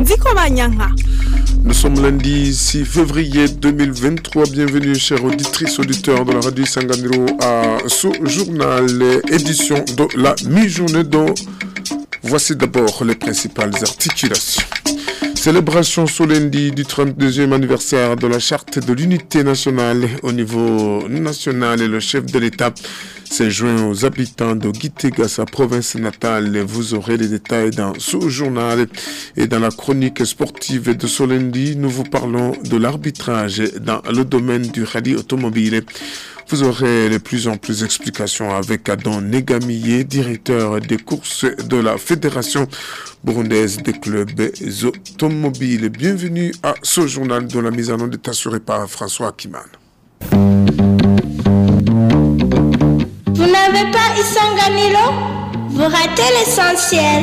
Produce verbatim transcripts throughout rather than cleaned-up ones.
Diko Banyanga. Nous sommes lundi six février deux mille vingt-trois. Bienvenue, chers auditrices, auditeurs de la radio Sanganiro, à ce journal, édition de la mi-journée dont voici d'abord les principales articulations. Célébration ce lundi du trente-deuxième anniversaire de la charte de l'unité nationale au niveau national et le chef de l'État s'est joint aux habitants de Gitega, sa province natale. Vous aurez les détails dans ce journal et dans la chronique sportive de ce lundi. Nous vous parlons de l'arbitrage dans le domaine du rallye automobile. Vous aurez de plus en plus d'explications avec Adon Negamiye, directeur des courses de la Fédération burundaise des clubs automobiles. Bienvenue à ce journal dont la mise en onde est assurée par François Akiman. Vous n'avez pas Isanganiro? Vous ratez l'essentiel.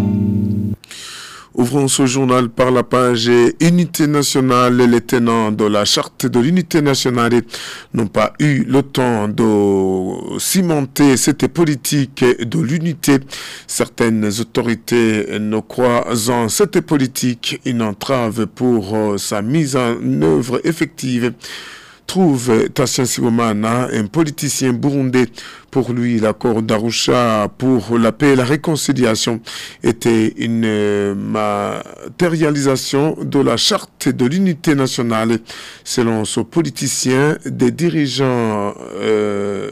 Ouvrons ce journal par la page Unité nationale. Les tenants de la charte de l'unité nationale n'ont pas eu le temps de cimenter cette politique de l'unité. Certaines autorités ne croient en cette politique une entrave pour sa mise en œuvre effective. Trouve Tassien Sibomana, un politicien burundais. Pour lui, l'accord d'Arusha pour la paix et la réconciliation était une matérialisation de la charte de l'unité nationale. Selon ce politicien, des dirigeants euh,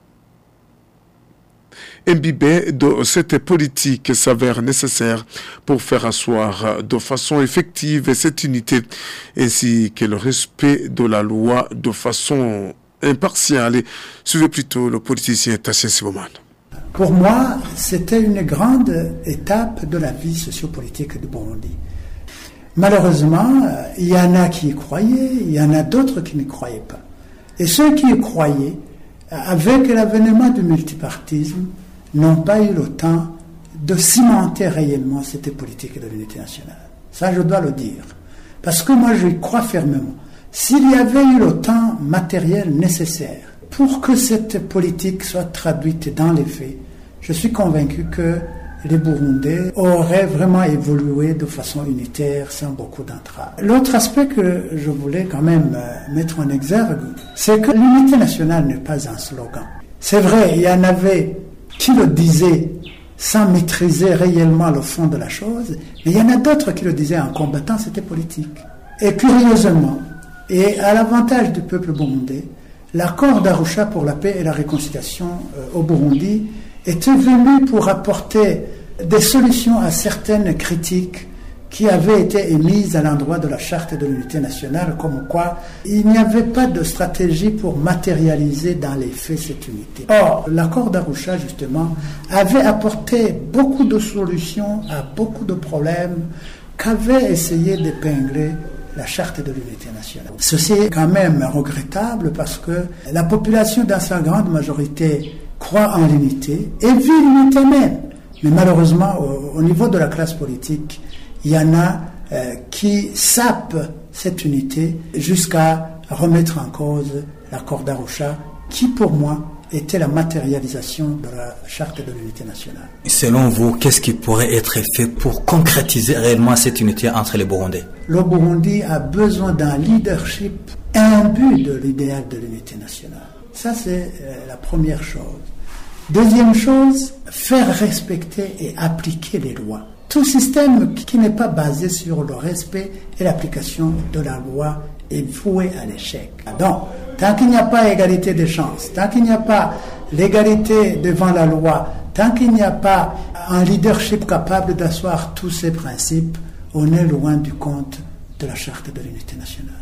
imbibés de cette politique s'avère nécessaire pour faire asseoir de façon effective cette unité ainsi que le respect de la loi de façon impartiale. Suivez plutôt le politicien Tassien Sibomana. Pour moi, c'était une grande étape de la vie sociopolitique du Burundi. Malheureusement, il y en a qui y croyaient, il y en a d'autres qui n'y croyaient pas. Et ceux qui y croyaient, avec l'avènement du multipartisme, n'ont pas eu le temps de cimenter réellement cette politique de l'unité nationale. Ça, je dois le dire. Parce que moi, je crois fermement. S'il y avait eu le temps matériel nécessaire pour que cette politique soit traduite dans les faits, je suis convaincu que les Burundais auraient vraiment évolué de façon unitaire sans beaucoup d'entraves. L'autre aspect que je voulais quand même mettre en exergue, c'est que l'unité nationale n'est pas un slogan. C'est vrai, il y en avait qui le disaient sans maîtriser réellement le fond de la chose, mais il y en a d'autres qui le disaient en combattant cette politique. Et curieusement, et à l'avantage du peuple burundais, l'accord d'Arusha pour la paix et la réconciliation euh, au Burundi était venu pour apporter des solutions à certaines critiques qui avaient été émises à l'endroit de la charte de l'unité nationale, comme quoi il n'y avait pas de stratégie pour matérialiser dans les faits cette unité. Or, l'accord d'Arusha, justement, avait apporté beaucoup de solutions à beaucoup de problèmes qu'avait essayé d'épingler la charte de l'unité nationale. Ceci est quand même regrettable parce que la population, dans sa grande majorité, croit en l'unité et vit l'unité même. Mais malheureusement, au, au niveau de la classe politique, il y en a euh, qui sapent cette unité jusqu'à remettre en cause l'accord d'Arusha, qui pour moi était la matérialisation de la charte de l'unité nationale. Selon vous, qu'est-ce qui pourrait être fait pour concrétiser réellement cette unité entre les Burundais? Le Burundi a besoin d'un leadership imbu de l'idéal de l'unité nationale. Ça, c'est euh, la première chose. Deuxième chose, faire respecter et appliquer les lois. Tout système qui n'est pas basé sur le respect et l'application de la loi est voué à l'échec. Donc, tant qu'il n'y a pas égalité des chances, tant qu'il n'y a pas l'égalité devant la loi, tant qu'il n'y a pas un leadership capable d'asseoir tous ces principes, on est loin du compte de la charte de l'unité nationale.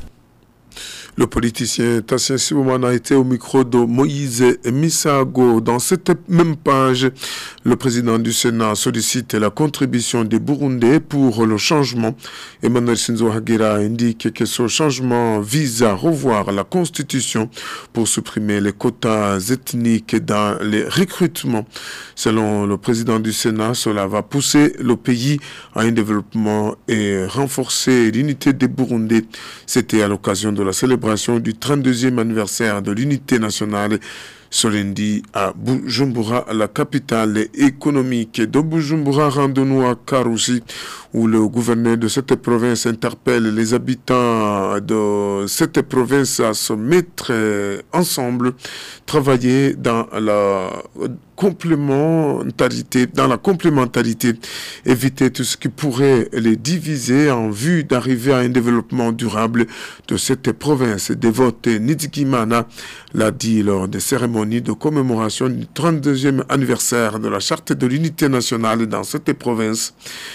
Le politicien Tassien Sibomana a été au micro de Moïse Misago. Dans cette même page, le président du Sénat sollicite la contribution des Burundais pour le changement. Emmanuel Sinzo Hagira indique que ce changement vise à revoir la Constitution pour supprimer les quotas ethniques dans les recrutements. Selon le président du Sénat, cela va pousser le pays à un développement et renforcer l'unité des Burundais. C'était à l'occasion de la célébration célébration du trente-deuxième anniversaire de l'unité nationale ce lundi à Bujumbura, la capitale économique de Bujumbura. Rendons-nous à Karusi, où le gouverneur de cette province interpelle les habitants de cette province à se mettre ensemble, travailler dans la complémentarité, dans la complémentarité, éviter tout ce qui pourrait les diviser en vue d'arriver à un développement durable de cette province. Dévote Nidikimana l'a dit lors des cérémonies de commémoration du trente-deuxième anniversaire de la Charte de l'unité nationale dans cette province.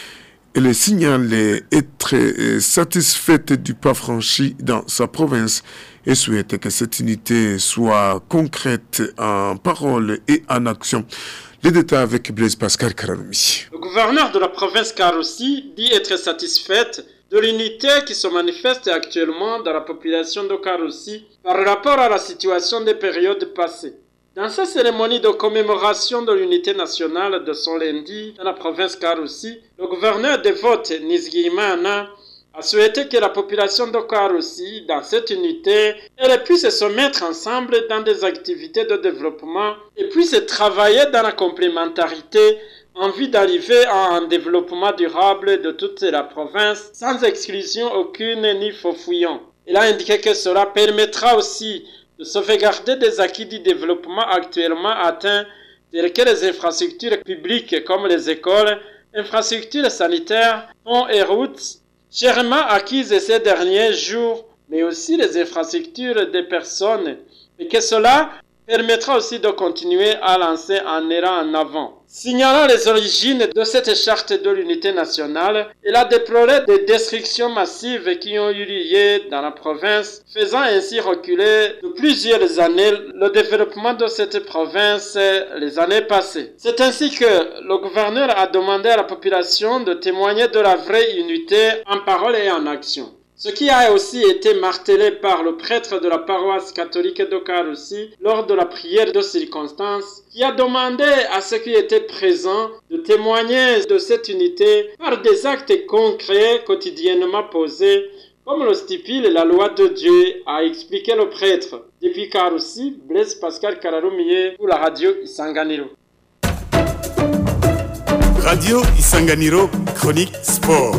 Elle signale être satisfaite du pas franchi dans sa province et souhaite que cette unité soit concrète en parole et en action. Les détails avec Blaise Pascal Karanoumi. Le gouverneur de la province Karusi dit être satisfaite de l'unité qui se manifeste actuellement dans la population de Karusi par rapport à la situation des périodes passées. Dans sa cérémonie de commémoration de l'unité nationale de son lundi dans la province Karusi, le gouverneur dévote Nizigimana a souhaité que la population de Karusi, dans cette unité, elle puisse se mettre ensemble dans des activités de développement et puisse travailler dans la complémentarité en vue d'arriver à un développement durable de toute la province sans exclusion aucune ni faux-fouillant. Il a indiqué que cela permettra aussi de sauvegarder des acquis du développement actuellement atteints, tels que les infrastructures publiques comme les écoles, infrastructures sanitaires, ponts et routes, chèrement acquises ces derniers jours, mais aussi les infrastructures des personnes, et que cela permettra aussi de continuer à lancer un élan en avant. Signalant les origines de cette charte de l'unité nationale, il a déploré des destructions massives qui ont eu lieu dans la province, faisant ainsi reculer de plusieurs années le développement de cette province les années passées. C'est ainsi que le gouverneur a demandé à la population de témoigner de la vraie unité en parole et en action. Ce qui a aussi été martelé par le prêtre de la paroisse catholique de Karusi lors de la prière de circonstance, qui a demandé à ceux qui étaient présents de témoigner de cette unité par des actes concrets quotidiennement posés, comme le stipule la loi de Dieu, a expliqué le prêtre. Depuis Karusi, Blaise Pascal Kararumiye pour la radio Isanganiro. Radio Isanganiro, chronique sport.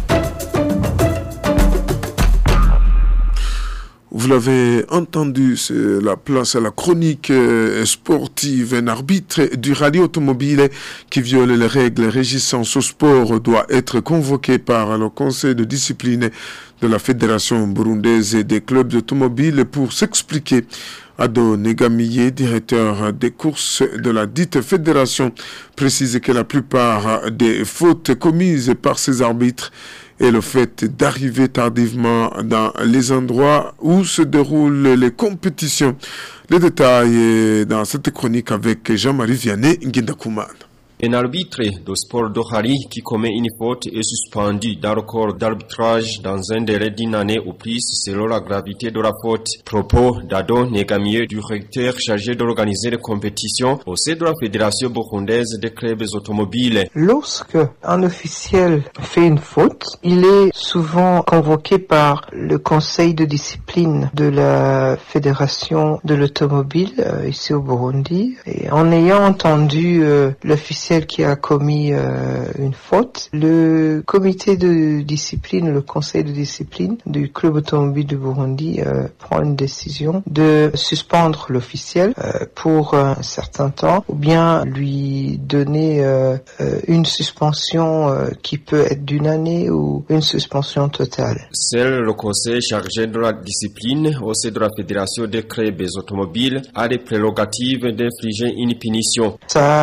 Vous l'avez entendu, c'est la place à la chronique sportive. Un arbitre du rallye automobile qui viole les règles régissant ce sport doit être convoqué par le conseil de discipline de la Fédération burundaise des clubs automobiles pour s'expliquer. Ado Negamiye, directeur des courses de la dite fédération, précise que la plupart des fautes commises par ces arbitres et le fait d'arriver tardivement dans les endroits où se déroulent les compétitions. Les détails dans cette chronique avec Jean-Marie Vianney Nguindakoumane. Un arbitre de sport de rallye qui commet une faute est suspendu dans le corps d'arbitrage dans un délai d'une année ou plus selon la gravité de la faute. Propos d'Ado Negamiye, directeur chargé d'organiser les compétitions au sein de la Fédération burundaise des clubs automobiles. Lorsque un officiel fait une faute, il est souvent convoqué par le conseil de discipline de la Fédération de l'automobile euh, ici au Burundi. Et en ayant entendu euh, l'officiel qui a commis euh, une faute, le comité de discipline, le conseil de discipline du club automobile du Burundi euh, prend une décision de suspendre l'officiel euh, pour un certain temps ou bien lui donner euh, euh, une suspension euh, qui peut être d'une année ou une suspension totale. Seul le conseil chargé de la discipline au sein de la Fédération des clubs automobiles a les prérogatives d'infliger une punition.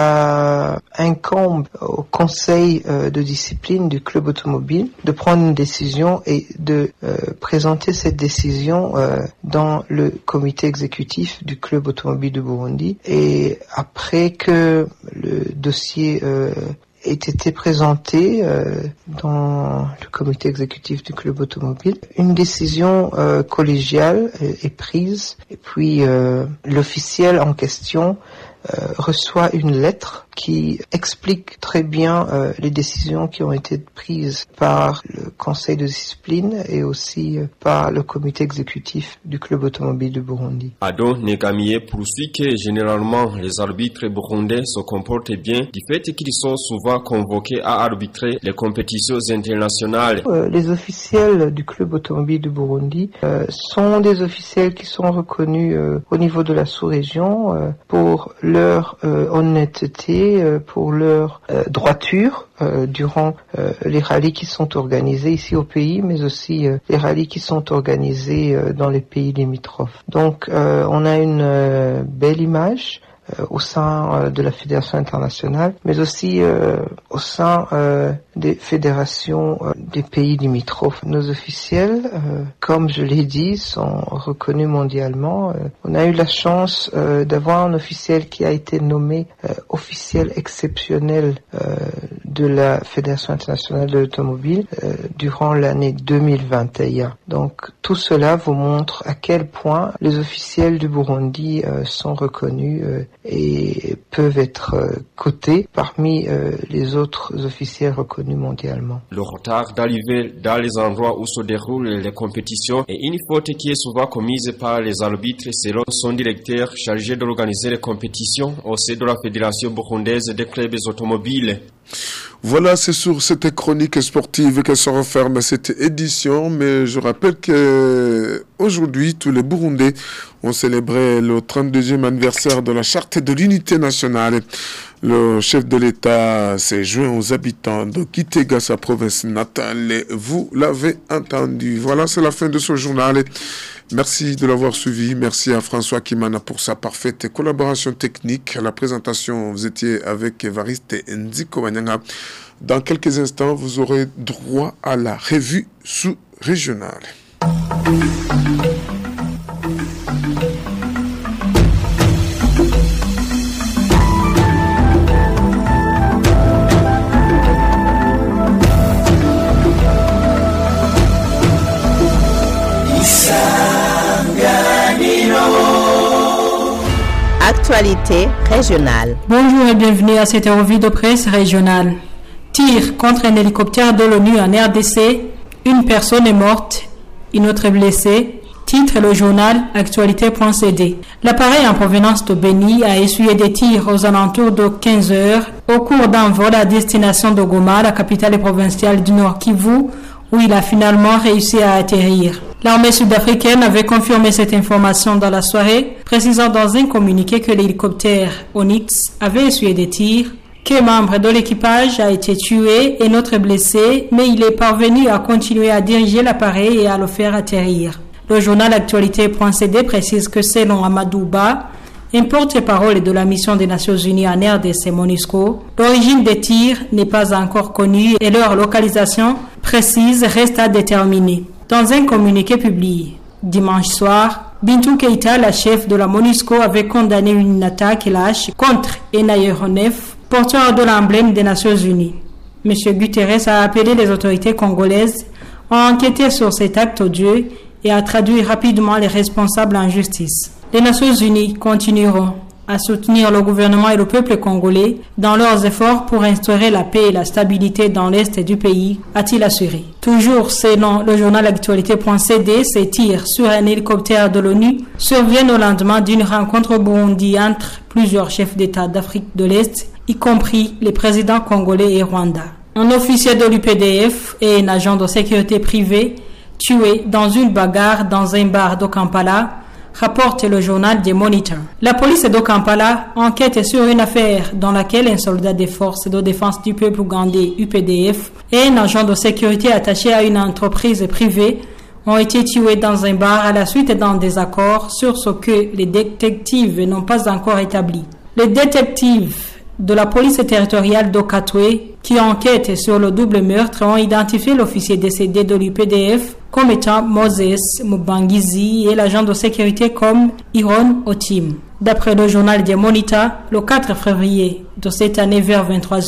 Ça incombe au conseil euh, de discipline du club automobile de prendre une décision et de euh, présenter cette décision euh, dans le comité exécutif du club automobile de Burundi. Et après que le dossier euh, ait été présenté euh, dans le comité exécutif du club automobile, une décision euh, collégiale est, est prise et puis euh, l'officiel en question Euh, reçoit une lettre qui explique très bien euh, les décisions qui ont été prises par le Conseil de discipline et aussi euh, par le comité exécutif du club automobile du Burundi. Ado Negamiye poursuit que généralement les arbitres burundais se comportent bien du fait qu'ils sont souvent convoqués à arbitrer les compétitions internationales. Euh, les officiels du club automobile du Burundi euh, sont des officiels qui sont reconnus euh, au niveau de la sous-région euh, pour leur euh, honnêteté, euh, pour leur euh, droiture euh, durant euh, les rallyes qui sont organisés ici au pays, mais aussi euh, les rallyes qui sont organisés euh, dans les pays limitrophes. Donc euh, on a une euh, belle image euh, au sein euh, de la fédération internationale, mais aussi euh, au sein euh, des fédérations euh, des pays limitrophes. Nos officiels, euh, comme je l'ai dit, sont reconnus mondialement. Euh, on a eu la chance euh, d'avoir un officiel qui a été nommé euh, officiel exceptionnel euh, de la Fédération internationale de l'automobile euh, durant l'année deux mille vingt et un. Donc tout cela vous montre à quel point les officiels du Burundi euh, sont reconnus euh, et peuvent être euh, cotés parmi euh, les autres officiels reconnus mondialement. Le retard d'arriver dans les endroits où se déroulent les compétitions est une faute qui est souvent commise par les arbitres selon son directeur chargé d'organiser les compétitions au sein de la Fédération burundaise des clubs automobiles. Voilà, c'est sur cette chronique sportive que se referme cette édition, mais je rappelle que aujourd'hui, tous les Burundais ont célébré le trente-deuxième anniversaire de la Charte de l'Unité nationale. Le chef de l'État s'est joint aux habitants de Kitega, sa province natale, et vous l'avez entendu. Voilà, c'est la fin de ce journal. Merci de l'avoir suivi. Merci à François Kimana pour sa parfaite collaboration technique. À la présentation, vous étiez avec Evariste Nziko Wanyanga. Dans quelques instants, vous aurez droit à la revue sous-régionale. Actualité régionale. Bonjour et bienvenue à cette revue de presse régionale. Tir contre un hélicoptère de l'ONU en R D C. Une personne est morte, une autre est blessée. Titre le journal actualité point c d. L'appareil en provenance de Beni a essuyé des tirs aux alentours de quinze heures au cours d'un vol à destination de Goma, la capitale provinciale du Nord Kivu, où il a finalement réussi à atterrir. L'armée sud-africaine avait confirmé cette information dans la soirée, précisant dans un communiqué que l'hélicoptère Onyx avait essuyé des tirs, qu'un membre de l'équipage a été tué et notre blessé, mais il est parvenu à continuer à diriger l'appareil et à le faire atterrir. Le journal actualité point c d précise que selon Amadou Ba, un porte-parole de la mission des Nations Unies en R D C MONUSCO, l'origine des tirs n'est pas encore connue et leur localisation précise reste à déterminer. Dans un communiqué publié dimanche soir, Bintou Keïta, la chef de la MONUSCO, avait condamné une attaque lâche contre un aéronef porteur de l'emblème des Nations Unies. M. Guterres a appelé les autorités congolaises à enquêter sur cet acte odieux et à traduire rapidement les responsables en justice. Les Nations Unies continueront à soutenir le gouvernement et le peuple congolais dans leurs efforts pour instaurer la paix et la stabilité dans l'est du pays, a-t-il assuré. Toujours selon le journal actualité point c d, ces tirs sur un hélicoptère de l'ONU surviennent au lendemain d'une rencontre au Burundi entre plusieurs chefs d'État d'Afrique de l'Est, y compris les présidents congolais et Rwanda. Un officier de l'U P D F et un agent de sécurité privée tués dans une bagarre dans un bar de Kampala, rapporte le journal des Monitor. La police de Kampala enquête sur une affaire dans laquelle un soldat des forces de défense du peuple ougandais U P D F et un agent de sécurité attaché à une entreprise privée ont été tués dans un bar à la suite d'un désaccord sur ce que les détectives n'ont pas encore établi. Les détectives de la police territoriale d'Okatwe qui enquêtent sur le double meurtre ont identifié l'officier décédé de l'U P D F comme étant Moses Mubangizi et l'agent de sécurité comme Iron Otim. D'après le journal des Monita, le quatre février de cette année vers vingt-trois heures,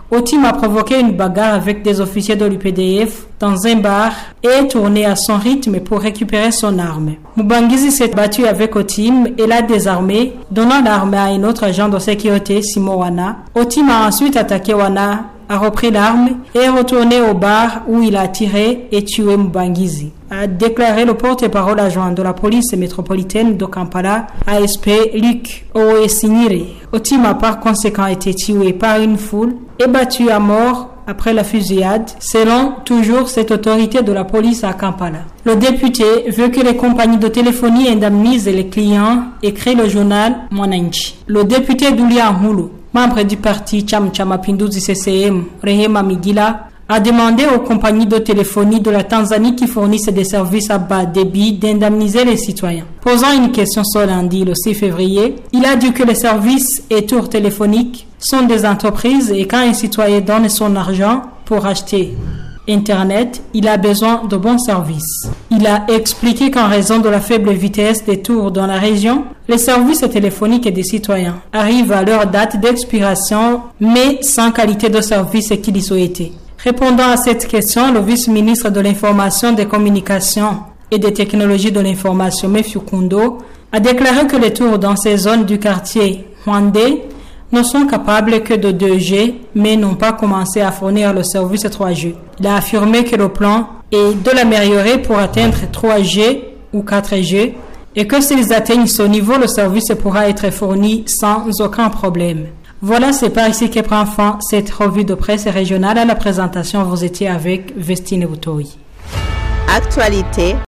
Otim a provoqué une bagarre avec des officiers de l'U P D F dans un bar et est tourné à son rythme pour récupérer son arme. Mubangizi s'est battu avec Otim et l'a désarmé, donnant l'arme à un autre agent de sécurité, Simo Wana. Otim a ensuite attaqué Wana, a repris l'arme et est retourné au bar où il a tiré et tué Mubangizi, a déclaré le porte-parole adjoint de la police métropolitaine de Kampala, A S P Luc Owesinire. Otim a par conséquent été tué par une foule et battu à mort après la fusillade, selon toujours cette autorité de la police à Kampala. Le député veut que les compagnies de téléphonie indemnisent les clients, écrit le journal Mwananchi. Le député Dulia Mulu, membre du parti Chama cha Mapinduzi C C M, Rehema Migila, a demandé aux compagnies de téléphonie de la Tanzanie qui fournissent des services à bas débit d'indemniser les citoyens. Posant une question ce lundi, le six février, il a dit que les services et tours téléphoniques sont des entreprises et quand un citoyen donne son argent pour acheter Internet, il a besoin de bons services. Il a expliqué qu'en raison de la faible vitesse des tours dans la région, les services téléphoniques des citoyens arrivent à leur date d'expiration, mais sans qualité de service qu'ils souhaitaient. Répondant à cette question, le vice-ministre de l'Information, des Communications et des Technologies de l'Information, Mefiou Kundo, a déclaré que les tours dans ces zones du quartier Hwandé ne sont capables que de deux G, mais n'ont pas commencé à fournir le service trois G. Il a affirmé que le plan est de l'améliorer pour atteindre trois G ou quatre G et que s'ils atteignent ce niveau, le service pourra être fourni sans aucun problème. Voilà, c'est par ici que prend fin cette revue de presse régionale. À la présentation, vous étiez avec Vestine Boutoui. Actualité